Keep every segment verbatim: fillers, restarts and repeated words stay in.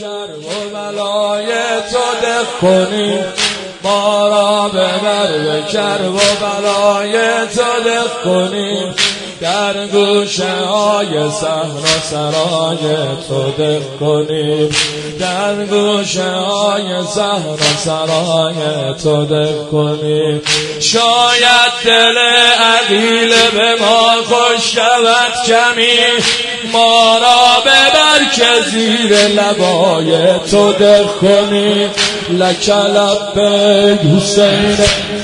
کرب و بلای تو دق کنی، ما را ببر به کرب و بلای تو دق کنی، در گوشه های صحرا سرای تو دق کنیم، در گوشه های صحرا سرای تو دق کنیم. شاید دل عقیل به ما خوش شود کمی، ما را ببر که زیر لبای تو دق کنیم. لک لبیک حسین،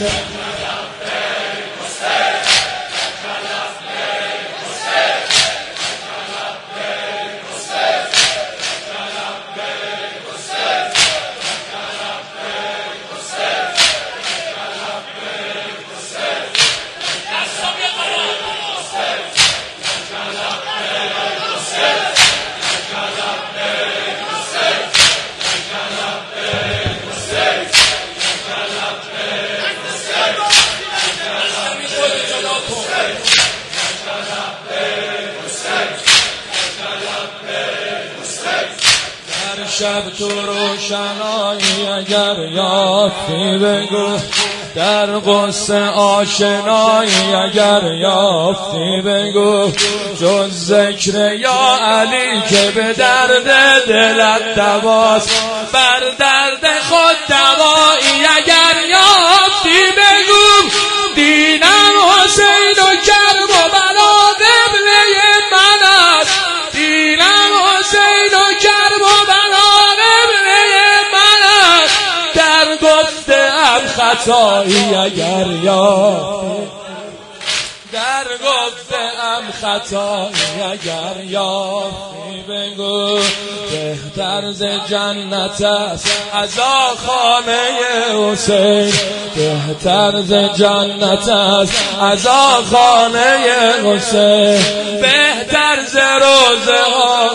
شب تو روشنایی اگر یافتی بگو، در غصه آشنایی اگر یافتی بگو، جز ذکر یا علی که به درد دلت دواست، بر درد خود دوایی اگر یافتی بگو. دینم حسین و کرب و بلا قبله من است، دینم حسین و کرب و بلا قبله من است، در گفته ام خطایی اگر یافتی، در گفته ام خطایی اگر یافتی بگو. بهتر ز جنت است از آخانه حسین، بهتر ز جنت است از آخانه حسین، بهتر ز روزه ها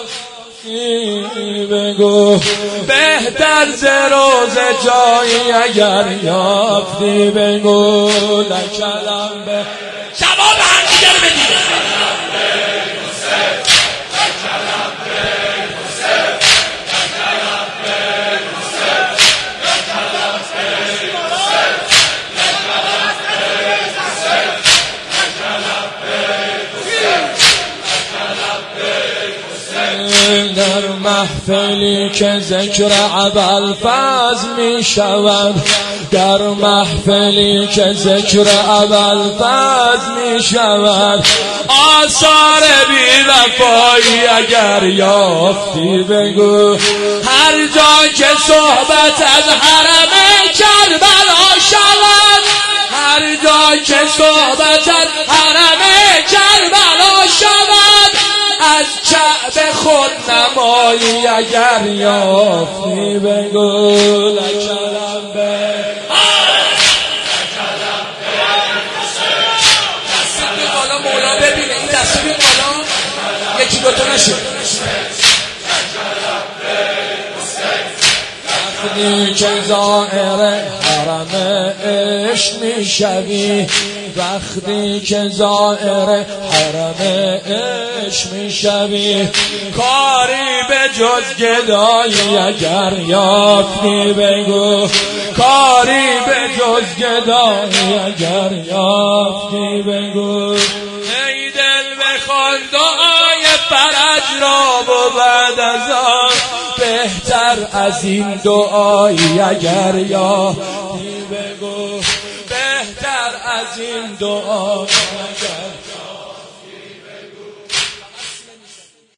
بگو، بهتر ز روز جایی اگر یافتی بگو. لکلم به جواب هم دیگر بدید. در محفلی که ذکر ابوالفضل می شود، در محفلی که ذکر ابوالفضل می شود، آثار بی وفایی اگر یافتی بگو. هر جا که صحبت از حرم کربلا شود، هر جا که صحبت از حرم کربلا شود، از کعبه خود نمایی اگر یافتی بگو. لکلم به دست بی بالا مولا ببینه، این دست بی بالا یکی دوتا نشه. وقتی که زائر حرم عشق می شوی، وقتی که زائر حرم عشق می شوی، کاری به جز گدایی اگر یافتی بگو، کاری به جز گدایی اگر یافتی بگو. ای دل بخوان دعای فرج را و بعد از آن، بهتر از این دعایی اگر یافتی بگو، بهتر از این دعایی اگر